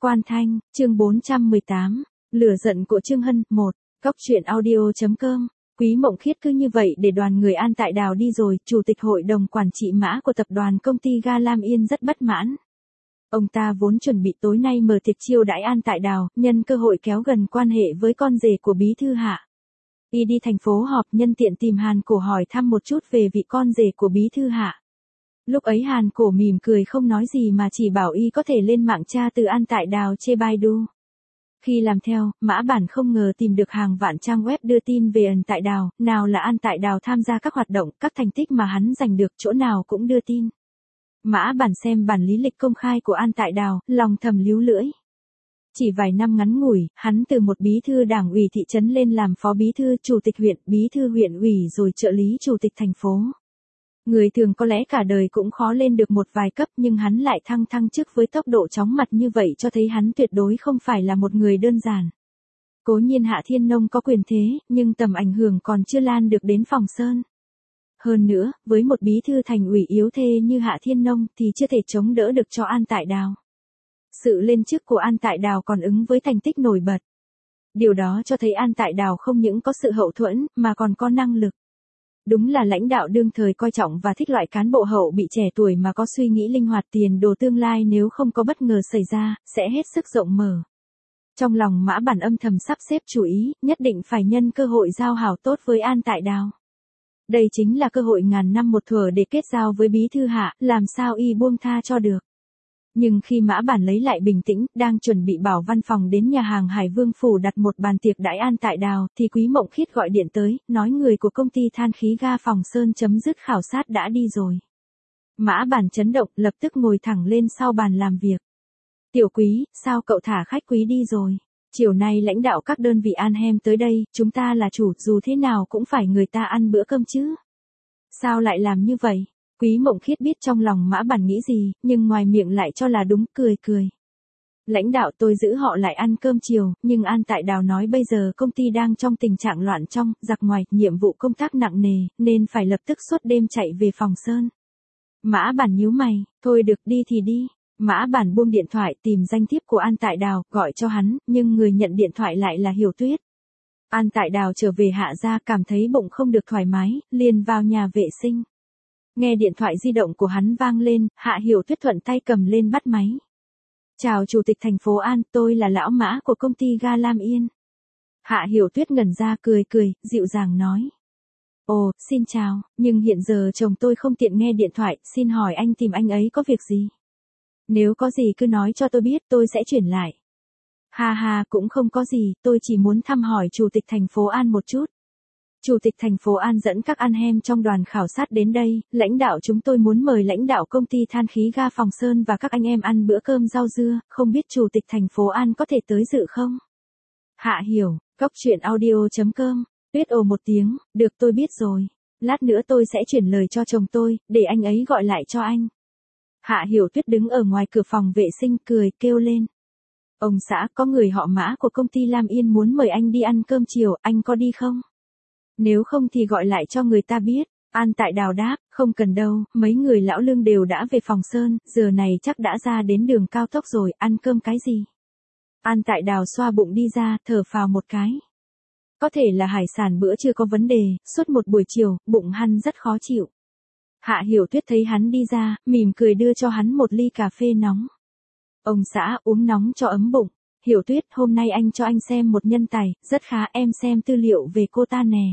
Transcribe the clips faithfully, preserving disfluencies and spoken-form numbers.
Quan Thanh, chương bốn trăm mười tám, lửa giận của Trương Hân, một, Cóc truyện audio.com. Quý Mộng Khiết cứ như vậy để đoàn người An Tại Đào đi rồi, chủ tịch hội đồng quản trị mã của tập đoàn công ty ga Lam Yên rất bất mãn. Ông ta vốn chuẩn bị tối nay mở tiệc chiêu đãi An Tại Đào, nhân cơ hội kéo gần quan hệ với con rể của bí thư Hạ. Y đi thành phố họp nhân tiện tìm Hàn Cổ hỏi thăm một chút về vị con rể của bí thư Hạ. Lúc ấy Hàn Cổ mỉm cười không nói gì mà chỉ bảo y có thể lên mạng tra từ An Tại Đào trên Baidu. Khi làm theo, Mã Bản không ngờ tìm được hàng vạn trang web đưa tin về An Tại Đào, nào là An Tại Đào tham gia các hoạt động, các thành tích mà hắn giành được chỗ nào cũng đưa tin. Mã Bản xem bản lý lịch công khai của An Tại Đào, lòng thầm líu lưỡi. Chỉ vài năm ngắn ngủi, hắn từ một bí thư đảng ủy thị trấn lên làm phó bí thư chủ tịch huyện, bí thư huyện ủy rồi trợ lý chủ tịch thành phố. Người thường có lẽ cả đời cũng khó lên được một vài cấp nhưng hắn lại thăng thăng chức với tốc độ chóng mặt như vậy cho thấy hắn tuyệt đối không phải là một người đơn giản. Cố nhiên Hạ Thiên Nông có quyền thế, nhưng tầm ảnh hưởng còn chưa lan được đến Phòng Sơn. Hơn nữa, với một bí thư thành ủy yếu thê như Hạ Thiên Nông thì chưa thể chống đỡ được cho An Tại Đào. Sự lên chức của An Tại Đào còn ứng với thành tích nổi bật. Điều đó cho thấy An Tại Đào không những có sự hậu thuẫn, mà còn có năng lực. Đúng là lãnh đạo đương thời coi trọng và thích loại cán bộ hậu bị trẻ tuổi mà có suy nghĩ linh hoạt, tiền đồ tương lai nếu không có bất ngờ xảy ra, sẽ hết sức rộng mở. Trong lòng Mã Bản âm thầm sắp xếp chủ ý, nhất định phải nhân cơ hội giao hảo tốt với An Tại Đào. Đây chính là cơ hội ngàn năm một thuở để kết giao với bí thư Hạ, làm sao y buông tha cho được. Nhưng khi Mã Bản lấy lại bình tĩnh, đang chuẩn bị bảo văn phòng đến nhà hàng Hải Vương Phủ đặt một bàn tiệc đãi An Tại Đào, thì Quý Mộng Khiết gọi điện tới, nói người của công ty than khí ga Phòng Sơn chấm dứt khảo sát đã đi rồi. Mã Bản chấn động, lập tức ngồi thẳng lên sau bàn làm việc. Tiểu Quý, sao cậu thả khách quý đi rồi? Chiều nay lãnh đạo các đơn vị Anhem tới đây, chúng ta là chủ, dù thế nào cũng phải người ta ăn bữa cơm chứ. Sao lại làm như vậy? Quý Mộng Khiết biết trong lòng Mã Bản nghĩ gì, nhưng ngoài miệng lại cho là đúng, cười cười. Lãnh đạo tôi giữ họ lại ăn cơm chiều, nhưng An Tại Đào nói bây giờ công ty đang trong tình trạng loạn trong, giặc ngoài, nhiệm vụ công tác nặng nề, nên phải lập tức suốt đêm chạy về Phòng Sơn. Mã Bản nhíu mày, thôi được đi thì đi. Mã Bản buông điện thoại tìm danh thiếp của An Tại Đào, gọi cho hắn, nhưng người nhận điện thoại lại là Hiểu Tuyết. An Tại Đào trở về Hạ gia cảm thấy bụng không được thoải mái, liền vào nhà vệ sinh. Nghe điện thoại di động của hắn vang lên, Hạ Hiểu Tuyết thuận tay cầm lên bắt máy. Chào Chủ tịch thành phố An, tôi là lão Mã của công ty ga Lam Yên. Hạ Hiểu Tuyết ngẩn ra cười cười, dịu dàng nói. Ồ, xin chào, nhưng hiện giờ chồng tôi không tiện nghe điện thoại, xin hỏi anh tìm anh ấy có việc gì? Nếu có gì cứ nói cho tôi biết, tôi sẽ chuyển lại. Ha ha, cũng không có gì, tôi chỉ muốn thăm hỏi Chủ tịch thành phố An một chút. Chủ tịch thành phố An dẫn các Anhem trong đoàn khảo sát đến đây, lãnh đạo chúng tôi muốn mời lãnh đạo công ty than khí ga Phòng Sơn và các anh em ăn bữa cơm rau dưa, không biết Chủ tịch thành phố An có thể tới dự không? Hạ Hiểu, Cóc truyện audio.com, Tuyết ồ một tiếng, được tôi biết rồi, lát nữa tôi sẽ chuyển lời cho chồng tôi, để anh ấy gọi lại cho anh. Hạ Hiểu Tuyết đứng ở ngoài cửa phòng vệ sinh cười kêu lên. Ông xã, có người họ Mã của công ty Lam Yên muốn mời anh đi ăn cơm chiều, anh có đi không? Nếu không thì gọi lại cho người ta biết. An Tại Đào đáp, không cần đâu, mấy người lão lương đều đã về Phòng Sơn, giờ này chắc đã ra đến đường cao tốc rồi, ăn cơm cái gì? An Tại Đào xoa bụng đi ra, thở phào một cái. Có thể là hải sản bữa chưa có vấn đề, suốt một buổi chiều, bụng hắn rất khó chịu. Hạ Hiểu Tuyết thấy hắn đi ra, mỉm cười đưa cho hắn một ly cà phê nóng. Ông xã, uống nóng cho ấm bụng. Hiểu Tuyết, hôm nay anh cho anh xem một nhân tài, rất khá, em xem tư liệu về cô ta nè.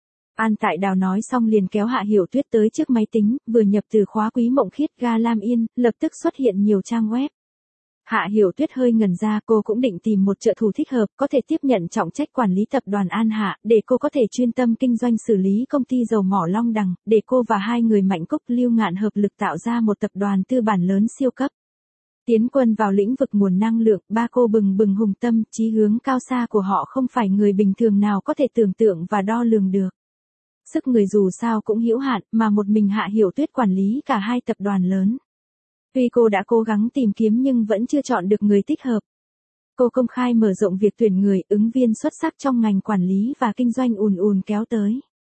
An Tại Đào nói xong liền kéo Hạ Hiểu Tuyết tới trước máy tính, vừa nhập từ khóa Quý Mộng Khiết ga Lam Yên, lập tức xuất hiện nhiều trang web. Hạ Hiểu Tuyết hơi ngẩn ra, cô cũng định tìm một trợ thủ thích hợp, có thể tiếp nhận trọng trách quản lý tập đoàn An Hạ, để cô có thể chuyên tâm kinh doanh xử lý công ty dầu mỏ Long Đằng, để cô và hai người Mạnh Cúc Lưu Ngạn hợp lực tạo ra một tập đoàn tư bản lớn siêu cấp. Tiến quân vào lĩnh vực nguồn năng lượng, ba cô bừng bừng hùng tâm, chí hướng cao xa của họ không phải người bình thường nào có thể tưởng tượng và đo lường được. Sức người dù sao cũng hữu hạn, mà một mình Hạ Hiểu Tuyết quản lý cả hai tập đoàn lớn. Tuy cô đã cố gắng tìm kiếm nhưng vẫn chưa chọn được người thích hợp. Cô công khai mở rộng việc tuyển người, ứng viên xuất sắc trong ngành quản lý và kinh doanh ùn ùn kéo tới.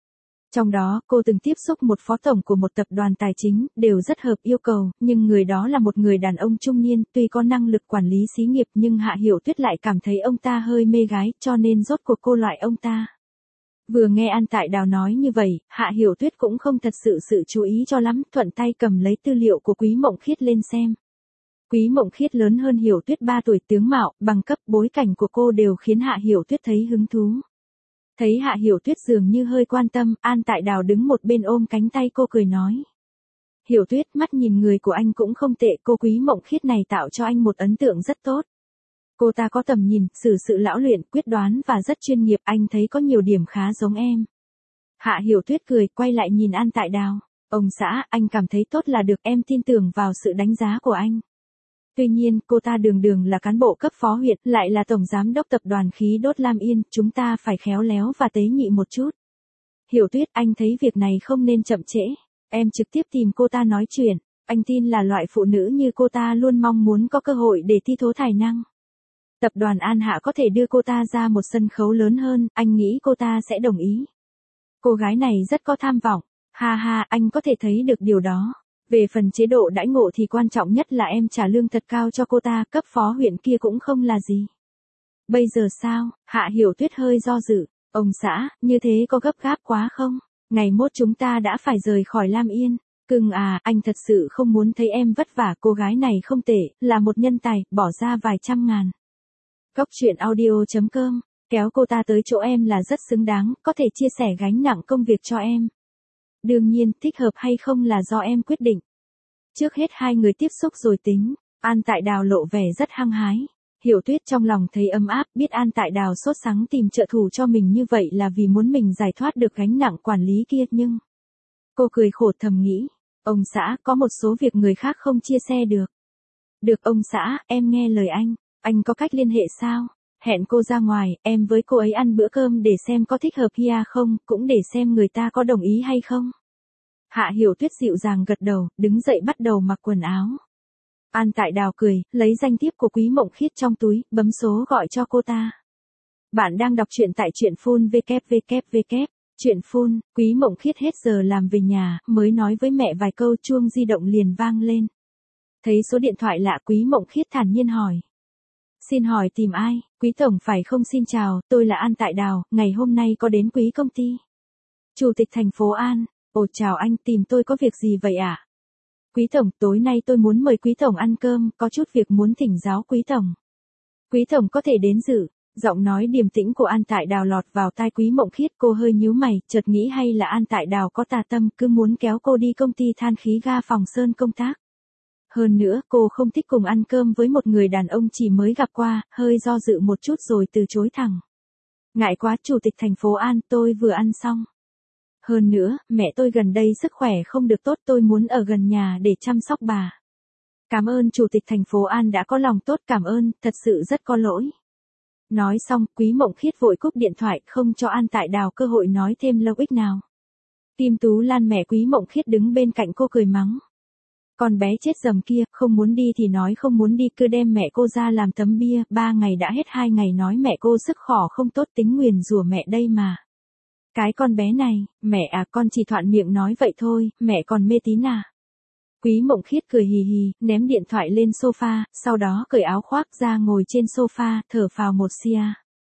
Trong đó, cô từng tiếp xúc một phó tổng của một tập đoàn tài chính, đều rất hợp yêu cầu, nhưng người đó là một người đàn ông trung niên, tuy có năng lực quản lý xí nghiệp nhưng Hạ Hiểu Tuyết lại cảm thấy ông ta hơi mê gái, cho nên rốt cuộc cô loại ông ta. Vừa nghe An Tại Đào nói như vậy, Hạ Hiểu Tuyết cũng không thật sự sự chú ý cho lắm, thuận tay cầm lấy tư liệu của Quý Mộng Khiết lên xem. Quý Mộng Khiết lớn hơn Hiểu Tuyết ba tuổi, tướng mạo, bằng cấp, bối cảnh của cô đều khiến Hạ Hiểu Tuyết thấy hứng thú. Thấy Hạ Hiểu Tuyết dường như hơi quan tâm, An Tại Đào đứng một bên ôm cánh tay cô cười nói. Hiểu Tuyết, mắt nhìn người của anh cũng không tệ, cô Quý Mộng Khiết này tạo cho anh một ấn tượng rất tốt. Cô ta có tầm nhìn, xử sự lão luyện, quyết đoán và rất chuyên nghiệp, anh thấy có nhiều điểm khá giống em. Hạ Hiểu Tuyết cười, quay lại nhìn An Tại Đào. Ông xã, anh cảm thấy tốt là được, em tin tưởng vào sự đánh giá của anh. Tuy nhiên, cô ta đường đường là cán bộ cấp phó huyện, lại là tổng giám đốc tập đoàn khí đốt Lam Yên, chúng ta phải khéo léo và tế nhị một chút. Hiểu Tuyết, anh thấy việc này không nên chậm trễ. Em trực tiếp tìm cô ta nói chuyện, anh tin là loại phụ nữ như cô ta luôn mong muốn có cơ hội để thi thố tài năng. Tập đoàn An Hạ có thể đưa cô ta ra một sân khấu lớn hơn, anh nghĩ cô ta sẽ đồng ý. Cô gái này rất có tham vọng, ha ha, anh có thể thấy được điều đó. Về phần chế độ đãi ngộ thì quan trọng nhất là em trả lương thật cao cho cô ta, cấp phó huyện kia cũng không là gì. Bây giờ sao? Hạ Hiểu Tuyết hơi do dự. Ông xã, như thế có gấp gáp quá không? Ngày mốt chúng ta đã phải rời khỏi Lam Yên. Cưng à, anh thật sự không muốn thấy em vất vả, cô gái này không tệ, là một nhân tài, bỏ ra vài trăm ngàn. Góc truyện audio chấm com, kéo cô ta tới chỗ em là rất xứng đáng, có thể chia sẻ gánh nặng công việc cho em. Đương nhiên, thích hợp hay không là do em quyết định. Trước hết hai người tiếp xúc rồi tính. An Tại Đào lộ vẻ rất hăng hái. Hiểu Tuyết trong lòng thấy ấm áp, biết An Tại Đào sốt sắng tìm trợ thủ cho mình như vậy là vì muốn mình giải thoát được gánh nặng quản lý kia, nhưng cô cười khổ thầm nghĩ, ông xã, có một số việc người khác không chia sẻ được. Được ông xã, em nghe lời anh. Anh có cách liên hệ sao? Hẹn cô ra ngoài, em với cô ấy ăn bữa cơm để xem có thích hợp hia không, cũng để xem người ta có đồng ý hay không. Hạ Hiểu Tuyết dịu dàng gật đầu, đứng dậy bắt đầu mặc quần áo. An Tại Đào cười, lấy danh thiếp của Quý Mộng Khiết trong túi, bấm số gọi cho cô ta. Bạn đang đọc truyện tại truyện phun www. Truyện phun, Quý Mộng Khiết hết giờ làm về nhà, mới nói với mẹ vài câu, chuông di động liền vang lên. Thấy số điện thoại lạ, Quý Mộng Khiết thản nhiên hỏi. Xin hỏi tìm ai? Quý tổng phải không? Xin chào, tôi là An Tại Đào, ngày hôm nay có đến quý công ty. Chủ tịch thành phố An. Ồ chào anh, tìm tôi có việc gì vậy ạ? À? Quý tổng, tối nay tôi muốn mời quý tổng ăn cơm, có chút việc muốn thỉnh giáo quý tổng. Quý tổng có thể đến dự. Giọng nói điềm tĩnh của An Tại Đào lọt vào tai Quý Mộng Khiết, cô hơi nhíu mày, chợt nghĩ hay là An Tại Đào có tà tâm, cứ muốn kéo cô đi công ty than khí ga Phòng Sơn công tác. Hơn nữa, cô không thích cùng ăn cơm với một người đàn ông chỉ mới gặp qua, hơi do dự một chút rồi từ chối thẳng. Ngại quá, chủ tịch thành phố An, tôi vừa ăn xong. Hơn nữa, mẹ tôi gần đây sức khỏe không được tốt, tôi muốn ở gần nhà để chăm sóc bà. Cảm ơn chủ tịch thành phố An đã có lòng tốt, cảm ơn, thật sự rất có lỗi. Nói xong, Quý Mộng Khiết vội cúp điện thoại, không cho An Tại Đào cơ hội nói thêm lâu ích nào. Tim Tú Lan mẹ Quý Mộng Khiết đứng bên cạnh cô cười mắng. Con bé chết dầm kia, không muốn đi thì nói không muốn đi, cứ đem mẹ cô ra làm tấm bia, ba ngày đã hết, hai ngày nói mẹ cô sức khỏe không tốt, tính nguyền rủa mẹ đây mà. Cái con bé này, mẹ à, con chỉ thuận miệng nói vậy thôi, mẹ còn mê tín à. Quý Mộng Khiết cười hì hì, ném điện thoại lên sofa, sau đó cởi áo khoác ra ngồi trên sofa, thở phào một xia.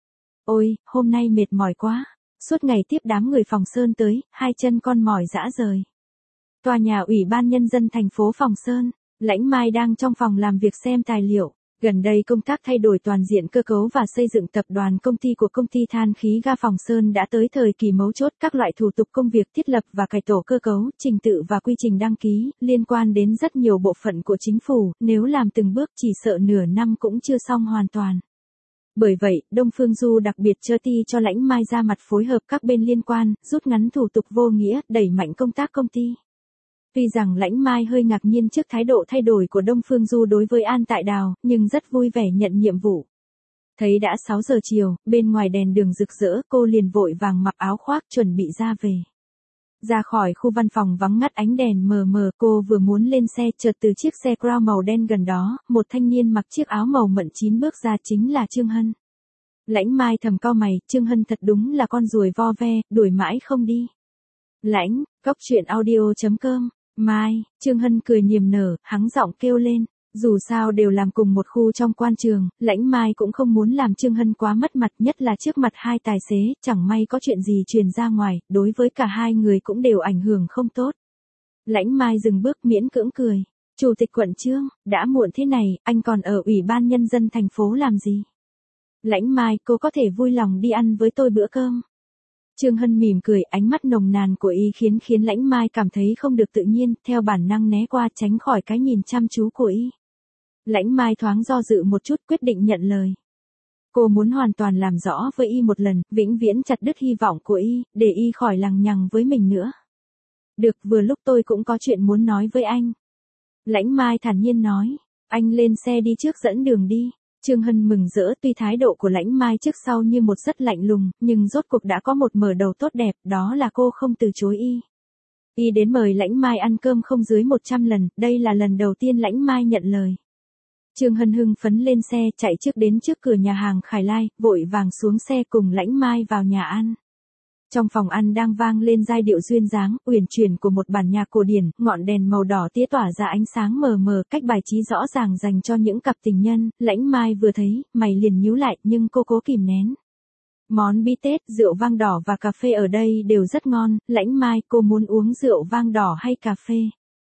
Ôi, hôm nay mệt mỏi quá, suốt ngày tiếp đám người Phòng Sơn tới, hai chân con mỏi rã rời. Tòa nhà Ủy ban Nhân dân thành phố Phòng Sơn, Lãnh Mai đang trong phòng làm việc xem tài liệu. Gần đây công tác thay đổi toàn diện cơ cấu và xây dựng tập đoàn công ty của công ty than khí ga Phòng Sơn đã tới thời kỳ mấu chốt, các loại thủ tục công việc thiết lập và cải tổ cơ cấu, trình tự và quy trình đăng ký, liên quan đến rất nhiều bộ phận của chính phủ, nếu làm từng bước chỉ sợ nửa năm cũng chưa xong hoàn toàn. Bởi vậy, Đông Phương Du đặc biệt chơ ti cho Lãnh Mai ra mặt phối hợp các bên liên quan, rút ngắn thủ tục vô nghĩa, đẩy mạnh công tác công ty. Tuy rằng Lãnh Mai hơi ngạc nhiên trước thái độ thay đổi của Đông Phương Du đối với An Tại Đào, nhưng rất vui vẻ nhận nhiệm vụ. Thấy đã sáu giờ chiều, bên ngoài đèn đường rực rỡ, cô liền vội vàng mặc áo khoác chuẩn bị ra về. Ra khỏi khu văn phòng vắng ngắt ánh đèn mờ mờ, cô vừa muốn lên xe, chợt từ chiếc xe Crown màu đen gần đó, một thanh niên mặc chiếc áo màu mận chín bước ra, chính là Trương Hân. Lãnh Mai thầm cau mày, Trương Hân thật đúng là con ruồi vo ve, đuổi mãi không đi. Lãnh, cốc truyện audio chấm com, Mai, Trương Hân cười niềm nở, hắng giọng kêu lên. Dù sao đều làm cùng một khu trong quan trường, Lãnh Mai cũng không muốn làm Trương Hân quá mất mặt, nhất là trước mặt hai tài xế, chẳng may có chuyện gì truyền ra ngoài, đối với cả hai người cũng đều ảnh hưởng không tốt. Lãnh Mai dừng bước miễn cưỡng cười. Chủ tịch quận Trương, đã muộn thế này, anh còn ở Ủy ban Nhân dân thành phố làm gì? Lãnh Mai, cô có thể vui lòng đi ăn với tôi bữa cơm. Trương Hân mỉm cười, ánh mắt nồng nàn của y khiến khiến Lãnh Mai cảm thấy không được tự nhiên, theo bản năng né qua tránh khỏi cái nhìn chăm chú của y. Lãnh Mai thoáng do dự một chút, quyết định nhận lời. Cô muốn hoàn toàn làm rõ với y một lần, vĩnh viễn chặt đứt hy vọng của y, để y khỏi lằng nhằng với mình nữa. Được, vừa lúc tôi cũng có chuyện muốn nói với anh. Lãnh Mai thản nhiên nói, anh lên xe đi trước dẫn đường đi. Trương Hân mừng rỡ, tuy thái độ của Lãnh Mai trước sau như một rất lạnh lùng, nhưng rốt cuộc đã có một mở đầu tốt đẹp, đó là cô không từ chối y. Y đến mời Lãnh Mai ăn cơm không dưới một trăm lần, đây là lần đầu tiên Lãnh Mai nhận lời. Trương Hân hưng phấn lên xe, chạy trước đến trước cửa nhà hàng Khải Lai, vội vàng xuống xe cùng Lãnh Mai vào nhà ăn. Trong phòng ăn đang vang lên giai điệu duyên dáng, uyển chuyển của một bản nhạc cổ điển, ngọn đèn màu đỏ tía tỏa ra ánh sáng mờ mờ, cách bài trí rõ ràng dành cho những cặp tình nhân. Lãnh Mai vừa thấy, mày liền nhíu lại, nhưng cô cố kìm nén. Món bí tết, rượu vang đỏ và cà phê ở đây đều rất ngon. Lãnh Mai, cô muốn uống rượu vang đỏ hay cà phê?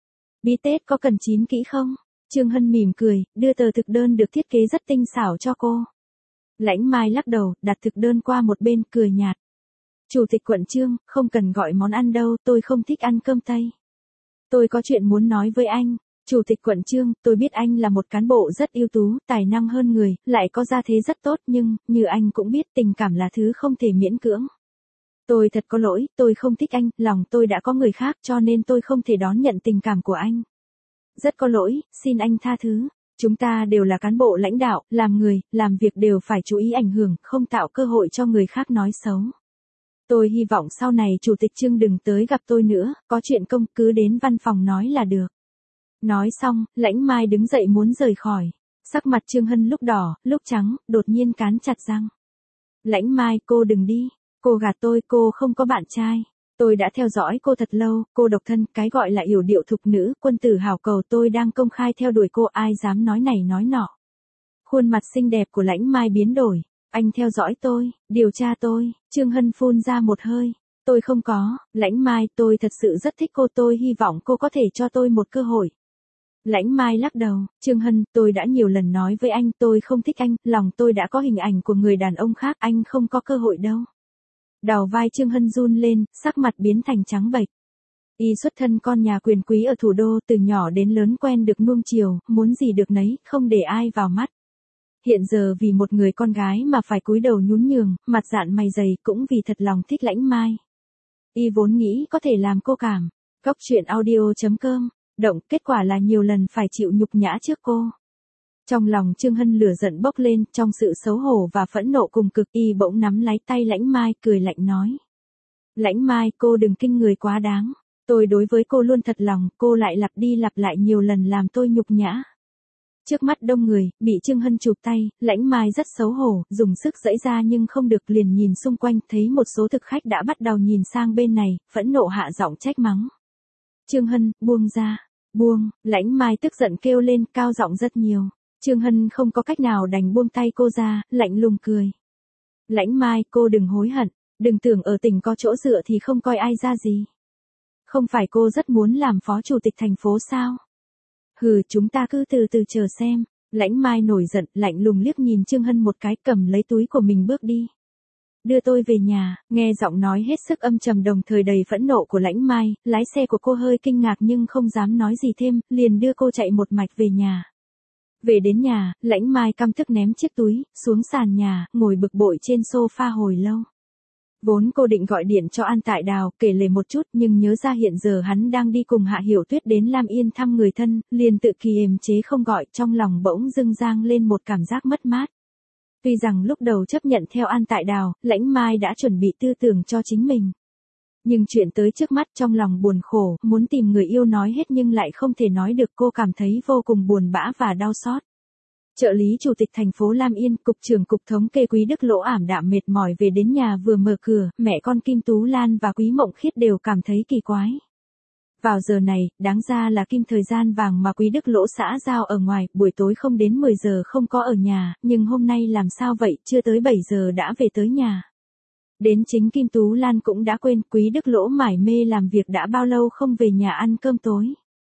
Bí tết có cần chín kỹ không? Trương Hân mỉm cười, đưa tờ thực đơn được thiết kế rất tinh xảo cho cô. Lãnh Mai lắc đầu, đặt thực đơn qua một bên, cười nhạt. Chủ tịch quận Trương, không cần gọi món ăn đâu, tôi không thích ăn cơm Tây. Tôi có chuyện muốn nói với anh. Chủ tịch quận Trương, tôi biết anh là một cán bộ rất ưu tú, tài năng hơn người, lại có gia thế rất tốt, nhưng, như anh cũng biết, tình cảm là thứ không thể miễn cưỡng. Tôi thật có lỗi, tôi không thích anh, lòng tôi đã có người khác, cho nên tôi không thể đón nhận tình cảm của anh. Rất có lỗi, xin anh tha thứ. Chúng ta đều là cán bộ lãnh đạo, làm người, làm việc đều phải chú ý ảnh hưởng, không tạo cơ hội cho người khác nói xấu. Tôi hy vọng sau này Chủ tịch Trương đừng tới gặp tôi nữa, có chuyện công cứ đến văn phòng nói là được. Nói xong, Lãnh Mai đứng dậy muốn rời khỏi. Sắc mặt Trương Hân lúc đỏ, lúc trắng, đột nhiên cắn chặt răng. Lãnh Mai, cô đừng đi. Cô gạt tôi, cô không có bạn trai. Tôi đã theo dõi cô thật lâu, cô độc thân, cái gọi là yểu điệu thục nữ, quân tử hảo cầu, tôi đang công khai theo đuổi cô, ai dám nói này nói nọ. Khuôn mặt xinh đẹp của Lãnh Mai biến đổi. Anh theo dõi tôi, điều tra tôi. Trương Hân phun ra một hơi. Tôi không có. Lãnh Mai, tôi thật sự rất thích cô, tôi hy vọng cô có thể cho tôi một cơ hội. Lãnh Mai lắc đầu. Trương Hân, tôi đã nhiều lần nói với anh, tôi không thích anh, lòng tôi đã có hình ảnh của người đàn ông khác, anh không có cơ hội đâu. Đầu vai Trương Hân run lên, sắc mặt biến thành trắng bệch. Y xuất thân con nhà quyền quý ở thủ đô, từ nhỏ đến lớn quen được nuông chiều, muốn gì được nấy, không để ai vào mắt. Hiện giờ vì một người con gái mà phải cúi đầu nhún nhường, mặt dạn mày dày, cũng vì thật lòng thích Lãnh Mai. Y vốn nghĩ có thể làm cô cảm. Cốc truyện audio chấm com, động, kết quả là nhiều lần phải chịu nhục nhã trước cô. Trong lòng Trương Hân lửa giận bốc lên, trong sự xấu hổ và phẫn nộ cùng cực, y bỗng nắm lấy tay Lãnh Mai, cười lạnh nói. Lãnh Mai, cô đừng kinh người quá đáng. Tôi đối với cô luôn thật lòng, cô lại lặp đi lặp lại nhiều lần làm tôi nhục nhã. Trước mắt đông người, bị Trương Hân chụp tay, Lãnh Mai rất xấu hổ, dùng sức giãy ra nhưng không được, liền nhìn xung quanh, thấy một số thực khách đã bắt đầu nhìn sang bên này, phẫn nộ hạ giọng trách mắng. Trương Hân, buông ra, buông. Lãnh Mai tức giận kêu lên, cao giọng rất nhiều. Trương Hân không có cách nào đành buông tay cô ra, lạnh lùng cười. Lãnh Mai, cô đừng hối hận, đừng tưởng ở tỉnh có chỗ dựa thì không coi ai ra gì. Không phải cô rất muốn làm phó chủ tịch thành phố sao? Hừ, chúng ta cứ từ từ chờ xem. Lãnh Mai nổi giận, lạnh lùng liếc nhìn Trương Hân một cái, cầm lấy túi của mình bước đi. Đưa tôi về nhà. Nghe giọng nói hết sức âm trầm đồng thời đầy phẫn nộ của Lãnh Mai, lái xe của cô hơi kinh ngạc nhưng không dám nói gì thêm, liền đưa cô chạy một mạch về nhà. Về đến nhà, Lãnh Mai căm tức ném chiếc túi xuống sàn nhà, ngồi bực bội trên sofa hồi lâu. Vốn cô định gọi điện cho An Tại Đào, kể lể một chút, nhưng nhớ ra hiện giờ hắn đang đi cùng Hạ Hiểu Tuyết đến Lam Yên thăm người thân, liền tự kiềm chế không gọi, trong lòng bỗng dưng dang lên một cảm giác mất mát. Tuy rằng lúc đầu chấp nhận theo An Tại Đào, Lãnh Mai đã chuẩn bị tư tưởng cho chính mình. Nhưng chuyện tới trước mắt, trong lòng buồn khổ, muốn tìm người yêu nói hết nhưng lại không thể nói được, cô cảm thấy vô cùng buồn bã và đau xót. Trợ lý chủ tịch thành phố Lam Yên, cục trưởng cục thống kê Quý Đức Lỗ ảm đạm mệt mỏi về đến nhà vừa mở cửa, mẹ con Kim Tú Lan và Quý Mộng Khiết đều cảm thấy kỳ quái. Vào giờ này, đáng ra là kim thời gian vàng mà Quý Đức Lỗ xã giao ở ngoài, buổi tối không đến mười giờ không có ở nhà, nhưng hôm nay làm sao vậy, chưa tới bảy giờ đã về tới nhà. Đến chính Kim Tú Lan cũng đã quên Quý Đức Lỗ mải mê làm việc đã bao lâu không về nhà ăn cơm tối.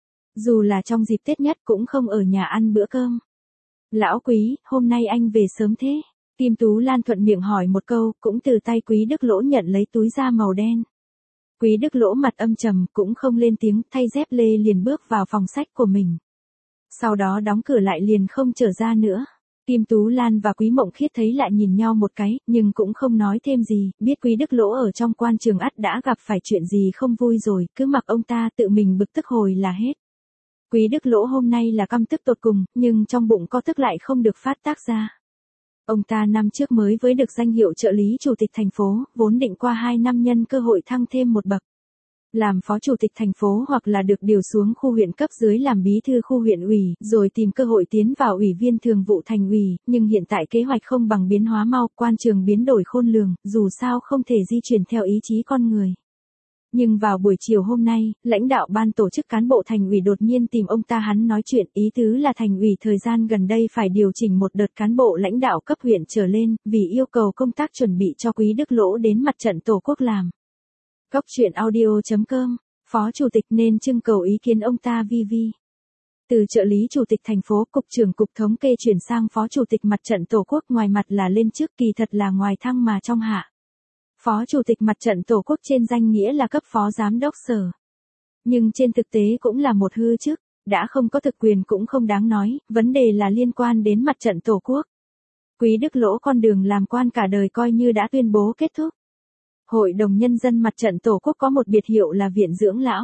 Dù là trong dịp Tết nhất cũng không ở nhà ăn bữa cơm. Lão Quý, hôm nay anh về sớm thế? Kim Tú Lan thuận miệng hỏi một câu, cũng từ tay Quý Đức Lỗ nhận lấy túi da màu đen. Quý Đức Lỗ mặt âm trầm, cũng không lên tiếng, thay dép lê liền bước vào phòng sách của mình. Sau đó đóng cửa lại liền không trở ra nữa. Kim Tú Lan và Quý Mộng Khiết thấy lại nhìn nhau một cái, nhưng cũng không nói thêm gì, biết Quý Đức Lỗ ở trong quan trường ắt đã gặp phải chuyện gì không vui rồi, cứ mặc ông ta tự mình bực tức hồi là hết. Quý Đức Lỗ hôm nay là căm tức tột cùng, nhưng trong bụng có tức lại không được phát tác ra. Ông ta năm trước mới với được danh hiệu trợ lý chủ tịch thành phố, vốn định qua hai năm nhân cơ hội thăng thêm một bậc. Làm phó chủ tịch thành phố hoặc là được điều xuống khu huyện cấp dưới làm bí thư khu huyện ủy, rồi tìm cơ hội tiến vào ủy viên thường vụ thành ủy, nhưng hiện tại kế hoạch không bằng biến hóa mau, quan trường biến đổi khôn lường, dù sao không thể di chuyển theo ý chí con người. Nhưng vào buổi chiều hôm nay, lãnh đạo ban tổ chức cán bộ thành ủy đột nhiên tìm ông ta hắn nói chuyện, ý tứ là thành ủy thời gian gần đây phải điều chỉnh một đợt cán bộ lãnh đạo cấp huyện trở lên, vì yêu cầu công tác chuẩn bị cho Quý Đức Lỗ đến mặt trận Tổ quốc làm. Góc truyện audio chấm com, phó chủ tịch nên trưng cầu ý kiến ông ta vi vi. Từ trợ lý chủ tịch thành phố, cục trưởng cục thống kê chuyển sang phó chủ tịch mặt trận Tổ quốc, ngoài mặt là lên chức, kỳ thật là ngoài thăng mà trong hạ. Phó chủ tịch mặt trận Tổ quốc trên danh nghĩa là cấp phó giám đốc sở. Nhưng trên thực tế cũng là một hư chức, đã không có thực quyền cũng không đáng nói, vấn đề là liên quan đến mặt trận Tổ quốc. Quý Đức Lỗ con đường làm quan cả đời coi như đã tuyên bố kết thúc. Hội đồng Nhân dân mặt trận Tổ quốc có một biệt hiệu là Viện Dưỡng Lão.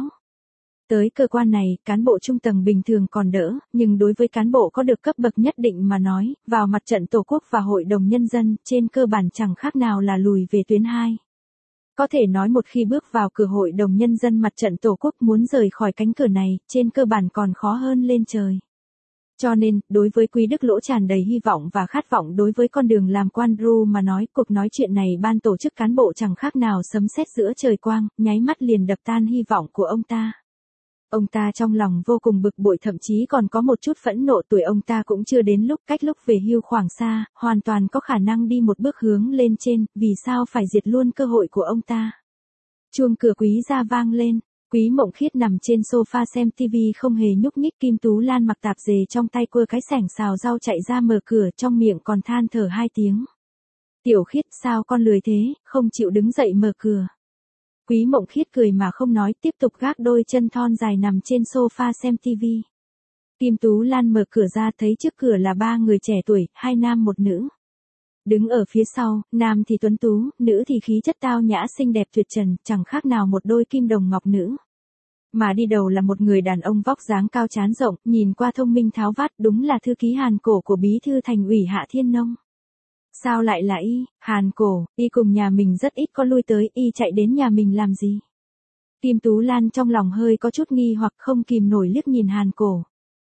Tới cơ quan này, cán bộ trung tầng bình thường còn đỡ, nhưng đối với cán bộ có được cấp bậc nhất định mà nói, vào mặt trận Tổ quốc và Hội đồng Nhân dân, trên cơ bản chẳng khác nào là lùi về tuyến hai. Có thể nói một khi bước vào cửa Hội đồng Nhân dân mặt trận Tổ quốc muốn rời khỏi cánh cửa này, trên cơ bản còn khó hơn lên trời. Cho nên, đối với Quý Đức Lỗ tràn đầy hy vọng và khát vọng đối với con đường làm quan ru mà nói, cuộc nói chuyện này ban tổ chức cán bộ chẳng khác nào sấm sét giữa trời quang, nháy mắt liền đập tan hy vọng của ông ta. Ông ta trong lòng vô cùng bực bội, thậm chí còn có một chút phẫn nộ, tuổi ông ta cũng chưa đến lúc, cách lúc về hưu khoảng xa, hoàn toàn có khả năng đi một bước hướng lên trên, vì sao phải diệt luôn cơ hội của ông ta. Chuông cửa Quý gia vang lên, Quý Mộng Khiết nằm trên sofa xem tivi không hề nhúc nhích, Kim Tú Lan mặc tạp dề trong tay quơ cái sẻng xào rau chạy ra mở cửa, trong miệng còn than thở hai tiếng. Tiểu Khiết, sao con lười thế, không chịu đứng dậy mở cửa. Quý Mộng Khiết cười mà không nói, tiếp tục gác đôi chân thon dài nằm trên sofa xem tivi. Kim Tú Lan mở cửa ra thấy trước cửa là ba người trẻ tuổi, hai nam một nữ. Đứng ở phía sau, nam thì tuấn tú, nữ thì khí chất tao nhã xinh đẹp tuyệt trần, chẳng khác nào một đôi kim đồng ngọc nữ. Mà đi đầu là một người đàn ông vóc dáng cao trán rộng, nhìn qua thông minh tháo vát, đúng là thư ký Hàn Cổ của bí thư thành ủy Hạ Thiên Nông. Sao lại là y, Hàn Cổ, y cùng nhà mình rất ít có lui tới, y chạy đến nhà mình làm gì? Kim Tú Lan trong lòng hơi có chút nghi hoặc không kìm nổi liếc nhìn Hàn Cổ.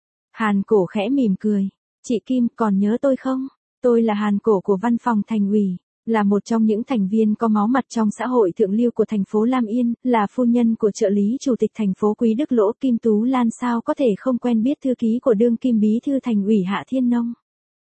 Hàn Cổ khẽ mỉm cười, chị Kim còn nhớ tôi không? Tôi là Hàn Cổ của văn phòng thành ủy, là một trong những thành viên có máu mặt trong xã hội thượng lưu của thành phố Lam Yên, là phu nhân của trợ lý chủ tịch thành phố Quý Đức Lỗ. Kim Tú Lan sao có thể không quen biết thư ký của đương kim bí thư thành ủy Hạ Thiên Nông.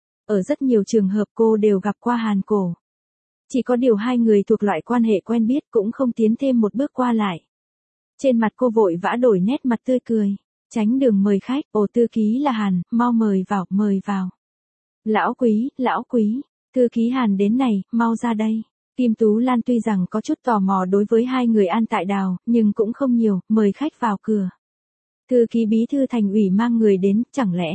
Ở rất nhiều trường hợp cô đều gặp qua Hàn Cổ. Chỉ có điều hai người thuộc loại quan hệ quen biết cũng không tiến thêm một bước qua lại. Trên mặt cô vội vã đổi nét mặt tươi cười, tránh đường mời khách, ồ thư ký là Hàn, mau mời vào, mời vào. Lão Quý, lão Quý, thư ký Hàn đến này, mau ra đây. Kim Tú Lan tuy rằng có chút tò mò đối với hai người An Tại Đào, nhưng cũng không nhiều, mời khách vào cửa. Thư ký bí thư thành ủy mang người đến, chẳng lẽ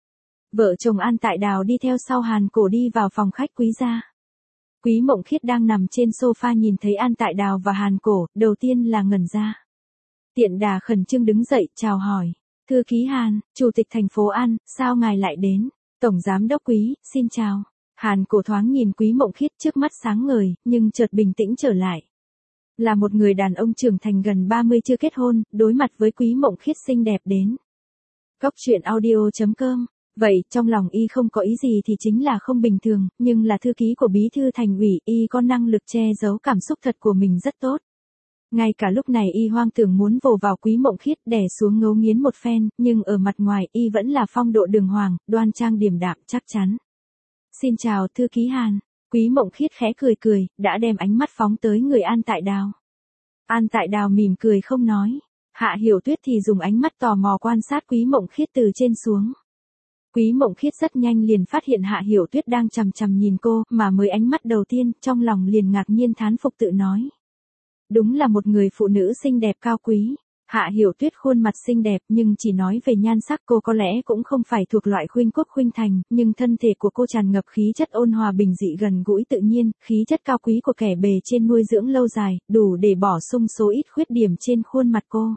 vợ chồng An Tại Đào đi theo sau Hàn Cổ đi vào phòng khách Quý gia. Quý Mộng Khiết đang nằm trên sofa nhìn thấy An Tại Đào và Hàn Cổ, đầu tiên là ngẩn ra. Tiện đà khẩn trương đứng dậy, chào hỏi. Thư ký Hàn, chủ tịch thành phố An, sao ngài lại đến? Tổng giám đốc Quý, xin chào. Hàn Cổ thoáng nhìn Quý Mộng Khiết, trước mắt sáng ngời, nhưng chợt bình tĩnh trở lại. Là một người đàn ông trưởng thành gần ba mươi chưa kết hôn, đối mặt với Quý Mộng Khiết xinh đẹp đến. Góc truyện audio chấm com Vậy, trong lòng y không có ý gì thì chính là không bình thường, nhưng là thư ký của bí thư thành ủy, y có năng lực che giấu cảm xúc thật của mình rất tốt. Ngay cả lúc này y hoang tưởng muốn vồ vào Quý Mộng Khiết đè xuống ngấu nghiến một phen, nhưng ở mặt ngoài y vẫn là phong độ đường hoàng, đoan trang điềm đạm, chắc chắn. Xin chào thư ký Hàn. Quý Mộng Khiết khẽ cười cười, đã đem ánh mắt phóng tới người An Tại Đào. An Tại Đào mỉm cười không nói. Hạ Hiểu Tuyết thì dùng ánh mắt tò mò quan sát Quý Mộng Khiết từ trên xuống. Quý Mộng Khiết rất nhanh liền phát hiện Hạ Hiểu Tuyết đang chằm chằm nhìn cô, mà mới ánh mắt đầu tiên, trong lòng liền ngạc nhiên thán phục tự nói. Đúng là một người phụ nữ xinh đẹp cao quý. Hạ Hiểu Tuyết khuôn mặt xinh đẹp nhưng chỉ nói về nhan sắc cô có lẽ cũng không phải thuộc loại khuynh quốc khuynh thành, nhưng thân thể của cô tràn ngập khí chất ôn hòa bình dị gần gũi tự nhiên, khí chất cao quý của kẻ bề trên nuôi dưỡng lâu dài, đủ để bổ sung số ít khuyết điểm trên khuôn mặt cô.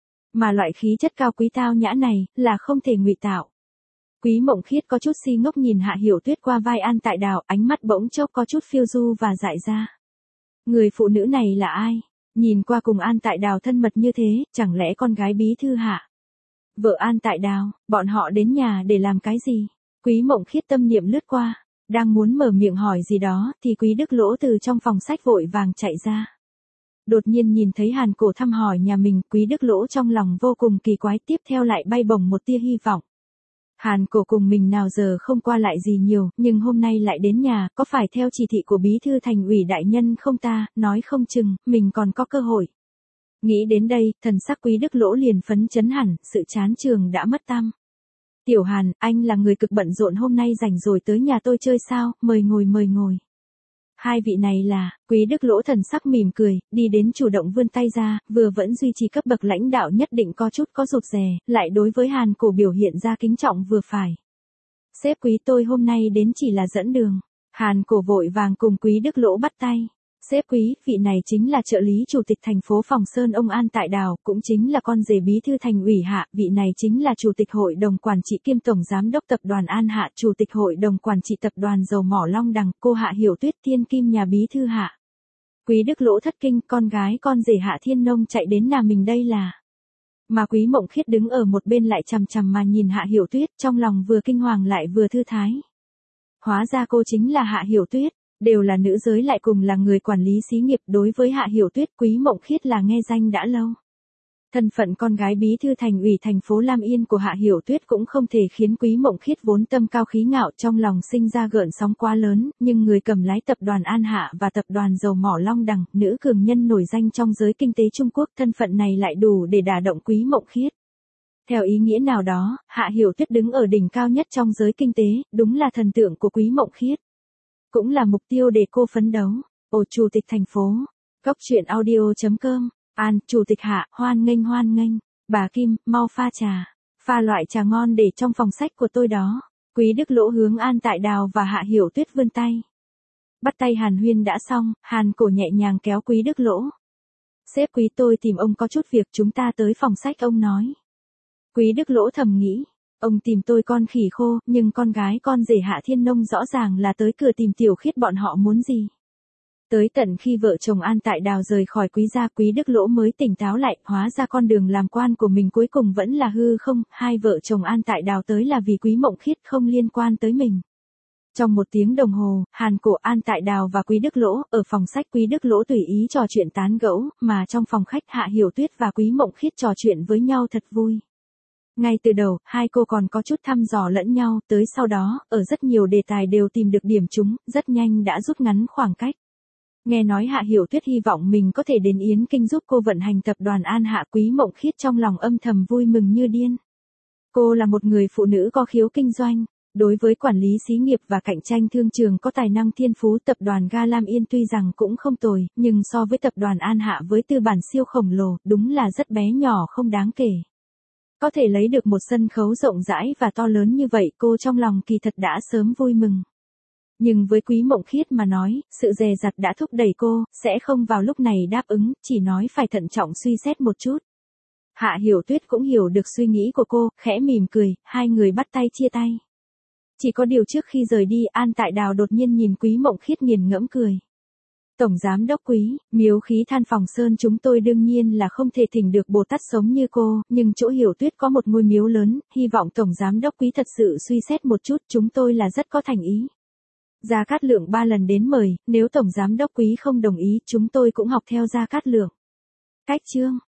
Mà loại khí chất cao quý tao nhã này, là không thể ngụy tạo. Quý Mộng Khiết có chút si ngốc nhìn Hạ Hiểu Tuyết qua vai An Tại Đào, ánh mắt bỗng chốc có chút phiêu du và dại ra. Người phụ nữ này là ai? Nhìn qua cùng An Tại Đào thân mật như thế, chẳng lẽ con gái bí thư Hạ? Vợ An Tại Đào, bọn họ đến nhà để làm cái gì? Quý Mộng Khiết tâm niệm lướt qua, đang muốn mở miệng hỏi gì đó, thì Quý Đức Lỗ từ trong phòng sách vội vàng chạy ra. Đột nhiên nhìn thấy Hàn Cổ thăm hỏi nhà mình, Quý Đức Lỗ trong lòng vô cùng kỳ quái, tiếp theo lại bay bổng một tia hy vọng. Hàn Cổ cùng mình nào giờ không qua lại gì nhiều, nhưng hôm nay lại đến nhà, có phải theo chỉ thị của bí thư thành ủy đại nhân không ta, nói không chừng, mình còn có cơ hội. Nghĩ đến đây, thần sắc Quý Đức Lỗ liền phấn chấn hẳn, sự chán trường đã mất tăm. Tiểu Hàn, anh là người cực bận rộn hôm nay rảnh rồi tới nhà tôi chơi sao, mời ngồi mời ngồi. Hai vị này là, Quý Đức Lỗ thần sắc mỉm cười, đi đến chủ động vươn tay ra, vừa vẫn duy trì cấp bậc lãnh đạo nhất định có chút có rụt rè, lại đối với Hàn Cổ biểu hiện ra kính trọng vừa phải. Sếp Quý tôi hôm nay đến chỉ là dẫn đường. Hàn Cổ vội vàng cùng Quý Đức Lỗ bắt tay. Sếp Quý, vị này chính là trợ lý chủ tịch thành phố Phòng Sơn ông An Tại Đào, cũng chính là con rể bí thư thành ủy Hạ, vị này chính là chủ tịch hội đồng quản trị kiêm tổng giám đốc tập đoàn An Hạ, chủ tịch hội đồng quản trị tập đoàn dầu mỏ Long Đằng, cô Hạ Hiểu Tuyết thiên kim nhà bí thư Hạ. Quý Đức Lỗ thất kinh, con gái con rể Hạ Thiên Nông chạy đến nhà mình đây là. Mà Quý Mộng Khiết đứng ở một bên lại chằm chằm mà nhìn Hạ Hiểu Tuyết, trong lòng vừa kinh hoàng lại vừa thư thái. Hóa ra cô chính là Hạ Hiểu Tuyết. Đều là nữ giới lại cùng là người quản lý xí nghiệp, đối với Hạ Hiểu Tuyết Quý Mộng Khiết là nghe danh đã lâu. Thân phận con gái bí thư thành ủy thành phố Lam Yên của Hạ Hiểu Tuyết cũng không thể khiến Quý Mộng Khiết vốn tâm cao khí ngạo trong lòng sinh ra gợn sóng quá lớn, nhưng người cầm lái tập đoàn An Hạ và tập đoàn dầu mỏ Long Đằng, nữ cường nhân nổi danh trong giới kinh tế Trung Quốc, thân phận này lại đủ để đả động Quý Mộng Khiết. Theo ý nghĩa nào đó, Hạ Hiểu Tuyết đứng ở đỉnh cao nhất trong giới kinh tế, đúng là thần tượng của Quý Mộng Khiết. Cũng là mục tiêu để cô phấn đấu. Ồ chủ tịch thành phố. Góc truyện audio chấm com. An, chủ tịch Hạ, hoan nghênh hoan nghênh. Bà Kim, mau pha trà. Pha loại trà ngon để trong phòng sách của tôi đó. Quý Đức Lỗ hướng An Tại Đào và Hạ Hiểu Tuyết vươn tay. Bắt tay Hàn huyên đã xong, Hàn Cổ nhẹ nhàng kéo Quý Đức Lỗ. Sếp Quý tôi tìm ông có chút việc, chúng ta tới phòng sách ông nói. Quý Đức Lỗ thầm nghĩ. Ông tìm tôi con khỉ khô, nhưng con gái con rể Hạ Thiên Nông rõ ràng là tới cửa tìm Tiểu Khiết bọn họ muốn gì. Tới tận khi vợ chồng An Tại Đào rời khỏi Quý gia, Quý Đức Lỗ mới tỉnh táo lại, hóa ra con đường làm quan của mình cuối cùng vẫn là hư không, hai vợ chồng An Tại Đào tới là vì Quý Mộng Khiết không liên quan tới mình. Trong một tiếng đồng hồ, Hàn Cổ, An Tại Đào và Quý Đức Lỗ, ở phòng sách Quý Đức Lỗ tùy ý trò chuyện tán gẫu, mà trong phòng khách Hạ Hiểu Tuyết và Quý Mộng Khiết trò chuyện với nhau thật vui. Ngay từ đầu, hai cô còn có chút thăm dò lẫn nhau, tới sau đó, ở rất nhiều đề tài đều tìm được điểm trúng, rất nhanh đã rút ngắn khoảng cách. Nghe nói Hạ Hiểu Tuyết hy vọng mình có thể đến Yến Kinh giúp cô vận hành tập đoàn An Hạ, Quý Mộng Khiết trong lòng âm thầm vui mừng như điên. Cô là một người phụ nữ có khiếu kinh doanh, đối với quản lý xí nghiệp và cạnh tranh thương trường có tài năng thiên phú. Tập đoàn Ga Lam Yên tuy rằng cũng không tồi, nhưng so với tập đoàn An Hạ với tư bản siêu khổng lồ, đúng là rất bé nhỏ không đáng kể. Có thể lấy được một sân khấu rộng rãi và to lớn như vậy, cô trong lòng kỳ thật đã sớm vui mừng. Nhưng với Quý Mộng Khiết mà nói, sự dè dặt đã thúc đẩy cô, sẽ không vào lúc này đáp ứng, chỉ nói phải thận trọng suy xét một chút. Hạ Hiểu Tuyết cũng hiểu được suy nghĩ của cô, khẽ mỉm cười, hai người bắt tay chia tay. Chỉ có điều trước khi rời đi, An Tại Đào đột nhiên nhìn Quý Mộng Khiết nghiền ngẫm cười. Tổng Giám Đốc Quý, Miếu Khí Than Phòng Sơn chúng tôi đương nhiên là không thể thỉnh được Bồ Tát sống như cô, nhưng chỗ Hiểu Tuyết có một ngôi miếu lớn, hy vọng Tổng Giám Đốc Quý thật sự suy xét một chút, chúng tôi là rất có thành ý. Gia Cát Lượng ba lần đến mời, nếu Tổng Giám Đốc Quý không đồng ý, chúng tôi cũng học theo Gia Cát Lượng. Cách chương